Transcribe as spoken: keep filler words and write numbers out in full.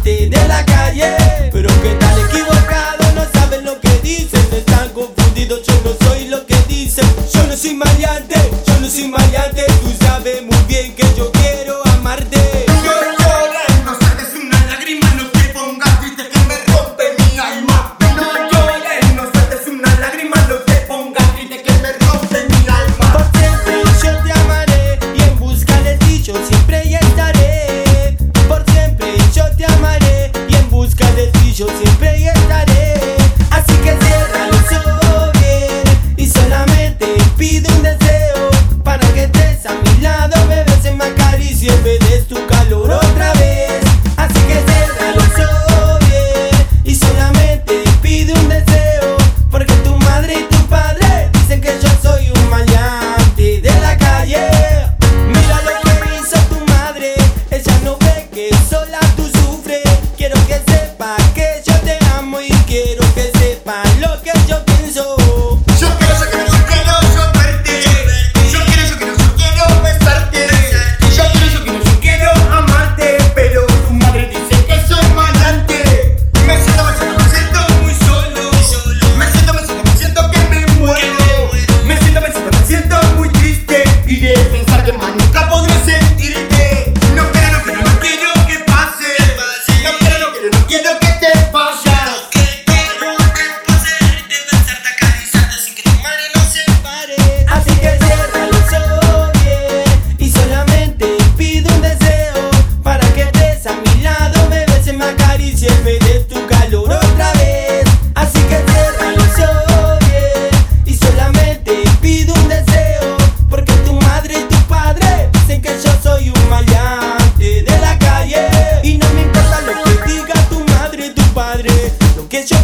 maleante de la calle, pero que están equivocados, no saben lo que dicen, están confundidos, yo no soy lo que dicen. Yo no soy maleante, yo no soy maleante, tú sabes muy bien que yo quiero amarte. Yo lloré, no saques una lágrima, no te pongas triste que me rompe mi alma. No llores, no saques una lágrima, no te pongas triste que me rompe mi alma. Por siempre yo te amaré y en busca de ti yo siempre ya estaré. Por siempre yo te amaré y en busca de ti yo siempre ya estaré. Así que cierra los ojos bien y solamente pido un deseo para que estés a mi lado, me beses, me acaricies, me des tu calor otra vez. Así que cierra los ojos bien y solamente pido un deseo, porque tu madre y tu padre dicen que yo soy un maleante de la calle. Mira lo que hizo tu madre, ella no ve que sola tú sufres. Quiero que sepa que yo te amo y quiero que sepa lo que yo pienso. Yo quiero, yo quiero, yo quiero yo verte. Yo quiero, yo quiero, yo quiero besarte. Yo quiero, yo quiero, yo quiero amarte, pero tu madre dice que soy maleante. Me siento, me siento, me siento muy solo. Me siento, me siento, me siento que me muero. Me siento, me siento, me siento muy triste y de pensar que más nunca podré sentirte. No quiero, no quiero, no quiero que pase. No quiero, no quiero, no quiero que te vayas. Así que cierra los ojos bien y solamente pido un deseo para que estés a mi lado, me beses, me acaricies, me des tu calor otra vez. Así que cierra los ojos bien y solamente pido un deseo, porque tu madre y tu padre dicen que yo soy un maleante de la calle. Y no me importa lo que diga tu madre y tu padre, lo que yo